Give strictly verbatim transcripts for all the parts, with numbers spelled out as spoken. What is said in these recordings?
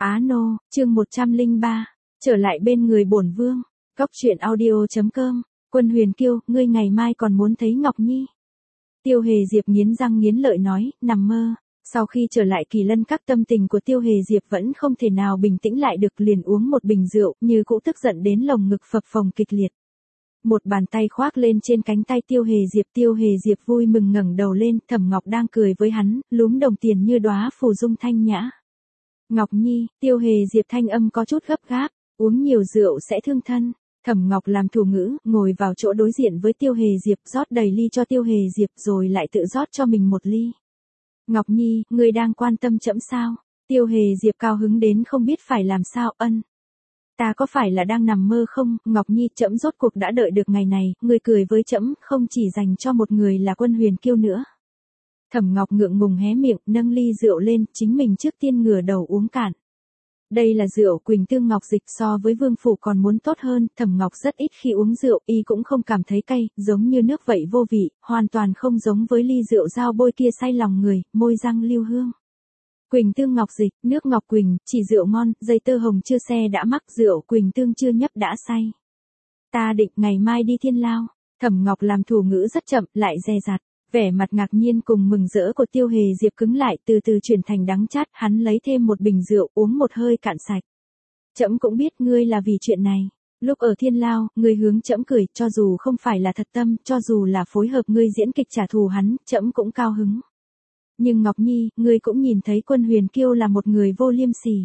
Á nô, chương một trăm lẻ ba, trở lại bên người bổn vương. Góc truyện audio chấm com. Quân Huyền Kiêu, ngươi ngày mai còn muốn thấy Ngọc Nhi? Tiêu Hề Diệp nghiến răng nghiến lợi nói, nằm mơ. Sau khi trở lại Kỳ Lân Các, tâm tình của Tiêu Hề Diệp vẫn không thể nào bình tĩnh lại được, liền uống một bình rượu, như cũ tức giận đến lồng ngực phập phồng kịch liệt. Một bàn tay khoác lên trên cánh tay Tiêu Hề Diệp, Tiêu Hề Diệp vui mừng ngẩng đầu lên, Thẩm Ngọc đang cười với hắn, lúm đồng tiền như đóa phù dung thanh nhã. Ngọc Nhi, Tiêu Hề Diệp thanh âm có chút gấp gáp, uống nhiều rượu sẽ thương thân. Thẩm Ngọc làm thủ ngữ, ngồi vào chỗ đối diện với Tiêu Hề Diệp, rót đầy ly cho Tiêu Hề Diệp rồi lại tự rót cho mình một ly. Ngọc Nhi, ngươi đang quan tâm trẫm sao? Tiêu Hề Diệp cao hứng đến không biết phải làm sao. Ân. Ta có phải là đang nằm mơ không? Ngọc Nhi, trẫm rốt cuộc đã đợi được ngày này, ngươi cười với trẫm không chỉ dành cho một người là Quân Huyền Kiêu nữa. Thẩm Ngọc ngượng ngùng hé miệng, nâng ly rượu lên, chính mình trước tiên ngửa đầu uống cạn. Đây là rượu Quỳnh Tương Ngọc Dịch, so với Vương phủ còn muốn tốt hơn. Thẩm Ngọc rất ít khi uống rượu, y cũng không cảm thấy cay, giống như nước vậy vô vị, hoàn toàn không giống với ly rượu dao bôi kia say lòng người, môi răng lưu hương. Quỳnh Tương Ngọc Dịch, nước ngọc quỳnh, chỉ rượu ngon, dây tơ hồng chưa xe đã mắc, rượu Quỳnh Tương chưa nhấp đã say. Ta định ngày mai đi Thiên Lao. Thẩm Ngọc làm thủ ngữ rất chậm, lại dè dặt. Vẻ mặt ngạc nhiên cùng mừng rỡ của Tiêu Hề Diệp cứng lại, từ từ chuyển thành đắng chát, hắn lấy thêm một bình rượu, uống một hơi cạn sạch. Trẫm cũng biết ngươi là vì chuyện này. Lúc ở Thiên Lao, ngươi hướng trẫm cười, cho dù không phải là thật tâm, cho dù là phối hợp ngươi diễn kịch trả thù hắn, trẫm cũng cao hứng. Nhưng Ngọc Nhi, ngươi cũng nhìn thấy Quân Huyền Kiêu là một người vô liêm sỉ.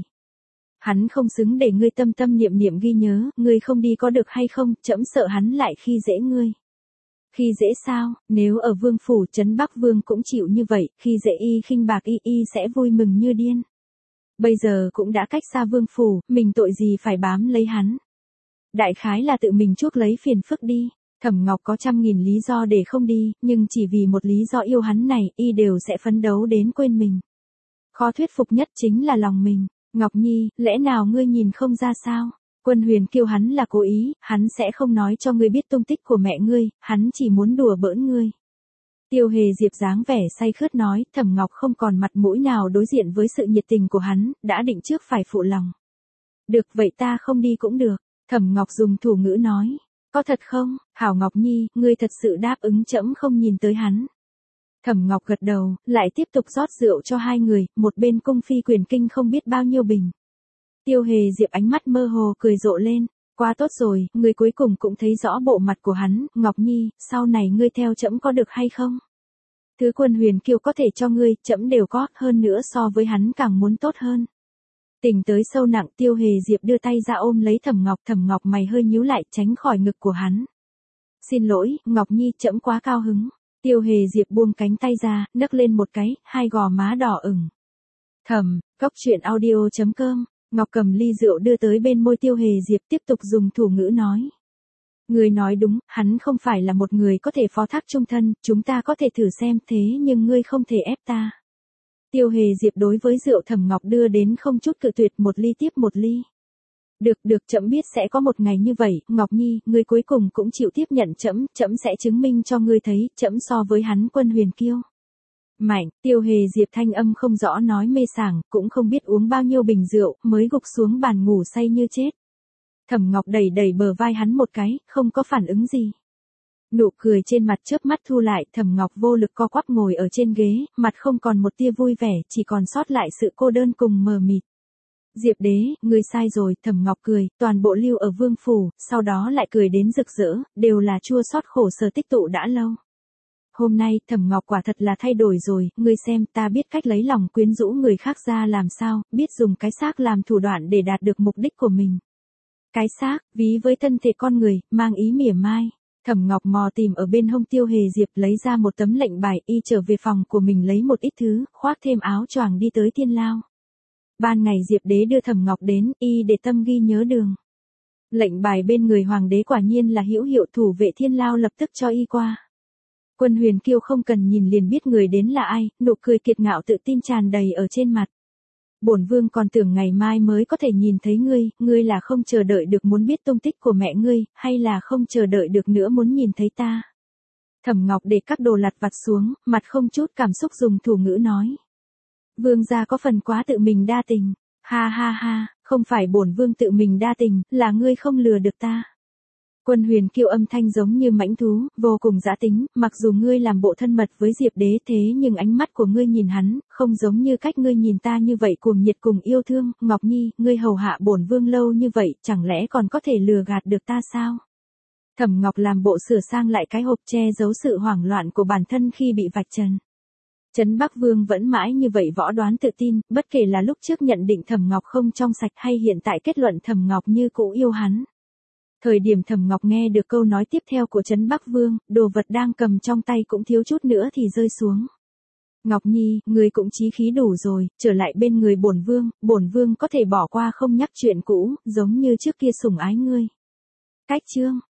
Hắn không xứng để ngươi tâm tâm niệm niệm ghi nhớ, ngươi không đi có được hay không, trẫm sợ hắn lại khi dễ ngươi. Khi dễ sao? Nếu ở Vương phủ trấn Bắc Vương cũng chịu như vậy, khi dễ y khinh bạc y y sẽ vui mừng như điên. Bây giờ cũng đã cách xa Vương phủ, mình tội gì phải bám lấy hắn. Đại khái là tự mình chuốc lấy phiền phức đi. Thẩm Ngọc có trăm nghìn lý do để không đi, nhưng chỉ vì một lý do yêu hắn này, y đều sẽ phấn đấu đến quên mình. Khó thuyết phục nhất chính là lòng mình. Ngọc Nhi, lẽ nào ngươi nhìn không ra sao? Quân Huyền Kiêu hắn là cố ý, hắn sẽ không nói cho ngươi biết tung tích của mẹ ngươi, hắn chỉ muốn đùa bỡn ngươi. Tiêu Hề Diệp dáng vẻ say khướt nói, Thẩm Ngọc không còn mặt mũi nào đối diện với sự nhiệt tình của hắn, đã định trước phải phụ lòng. Được vậy ta không đi cũng được. Thẩm Ngọc dùng thủ ngữ nói. Có thật không? Hảo Ngọc Nhi, ngươi thật sự đáp ứng trẫm không nhìn tới hắn. Thẩm Ngọc gật đầu, lại tiếp tục rót rượu cho hai người, một bên cung phi quyền kinh không biết bao nhiêu bình. Tiêu Hề Diệp ánh mắt mơ hồ cười rộ lên, quá tốt rồi, ngươi cuối cùng cũng thấy rõ bộ mặt của hắn. Ngọc Nhi, sau này ngươi theo trẫm có được hay không? Thứ Quân Huyền Kiêu có thể cho ngươi, trẫm đều có, hơn nữa so với hắn càng muốn tốt hơn. Tình tới sâu nặng, Tiêu Hề Diệp đưa tay ra ôm lấy Thẩm Ngọc, Thẩm Ngọc mày hơi nhíu lại, tránh khỏi ngực của hắn. Xin lỗi, Ngọc Nhi, trẫm quá cao hứng. Tiêu Hề Diệp buông cánh tay ra, nấc lên một cái, hai gò má đỏ ửng. Thẩm, góc truyện audio chấm com. Ngọc cầm ly rượu đưa tới bên môi Tiêu Hề Diệp, tiếp tục dùng thủ ngữ nói. Ngươi nói đúng, hắn không phải là một người có thể phó thác chung thân, chúng ta có thể thử xem, thế nhưng ngươi không thể ép ta. Tiêu Hề Diệp đối với rượu Thẩm Ngọc đưa đến không chút cự tuyệt, một ly tiếp một ly. Được được, trẫm biết sẽ có một ngày như vậy, Ngọc Nhi, ngươi cuối cùng cũng chịu tiếp nhận trẫm, trẫm sẽ chứng minh cho ngươi thấy, trẫm so với hắn Quân Huyền Kiêu mạnh. Tiêu Hề Diệp thanh âm không rõ nói mê sảng, cũng không biết uống bao nhiêu bình rượu, mới gục xuống bàn ngủ say như chết. Thẩm Ngọc đẩy đẩy bờ vai hắn một cái, không có phản ứng gì. Nụ cười trên mặt chớp mắt thu lại, Thẩm Ngọc vô lực co quắp ngồi ở trên ghế, mặt không còn một tia vui vẻ, chỉ còn sót lại sự cô đơn cùng mờ mịt. Diệp đế, ngươi sai rồi, Thẩm Ngọc cười, toàn bộ lưu ở Vương phủ, sau đó lại cười đến rực rỡ, đều là chua xót khổ sở tích tụ đã lâu. Hôm nay, Thẩm Ngọc quả thật là thay đổi rồi, ngươi xem, ta biết cách lấy lòng quyến rũ người khác ra làm sao, biết dùng cái xác làm thủ đoạn để đạt được mục đích của mình. Cái xác, ví với thân thể con người, mang ý mỉa mai. Thẩm Ngọc mò tìm ở bên hông Tiêu Hề Diệp, lấy ra một tấm lệnh bài, y trở về phòng của mình lấy một ít thứ, khoác thêm áo choàng đi tới Thiên Lao. Ban ngày Diệp đế đưa Thẩm Ngọc đến, y để tâm ghi nhớ đường. Lệnh bài bên người hoàng đế quả nhiên là hữu hiệu, thủ vệ Thiên Lao lập tức cho y qua. Quân Huyền Kiêu không cần nhìn liền biết người đến là ai, nụ cười kiệt ngạo tự tin tràn đầy ở trên mặt. Bổn vương còn tưởng ngày mai mới có thể nhìn thấy ngươi, ngươi là không chờ đợi được muốn biết tung tích của mẹ ngươi, hay là không chờ đợi được nữa muốn nhìn thấy ta? Thẩm Ngọc để các đồ lặt vặt xuống, mặt không chút cảm xúc dùng thủ ngữ nói. Vương gia có phần quá tự mình đa tình. Ha ha ha, không phải bổn vương tự mình đa tình, là ngươi không lừa được ta. Quân Huyền Kiêu âm thanh giống như mãnh thú, vô cùng dã tính, mặc dù ngươi làm bộ thân mật với Diệp Đế thế nhưng ánh mắt của ngươi nhìn hắn, không giống như cách ngươi nhìn ta như vậy cuồng nhiệt cùng yêu thương. Ngọc Nhi, ngươi hầu hạ bổn vương lâu như vậy, chẳng lẽ còn có thể lừa gạt được ta sao? Thẩm Ngọc làm bộ sửa sang lại cái hộp che giấu sự hoảng loạn của bản thân khi bị vạch trần. Trấn Bắc Vương vẫn mãi như vậy võ đoán tự tin, bất kể là lúc trước nhận định Thẩm Ngọc không trong sạch hay hiện tại kết luận Thẩm Ngọc như cũ yêu hắn. Thời điểm Thẩm Ngọc nghe được câu nói tiếp theo của Trấn Bắc Vương, đồ vật đang cầm trong tay cũng thiếu chút nữa thì rơi xuống. Ngọc Nhi, ngươi cũng chí khí đủ rồi, trở lại bên người bổn vương, bổn vương có thể bỏ qua không nhắc chuyện cũ, giống như trước kia sủng ái ngươi. Cách chương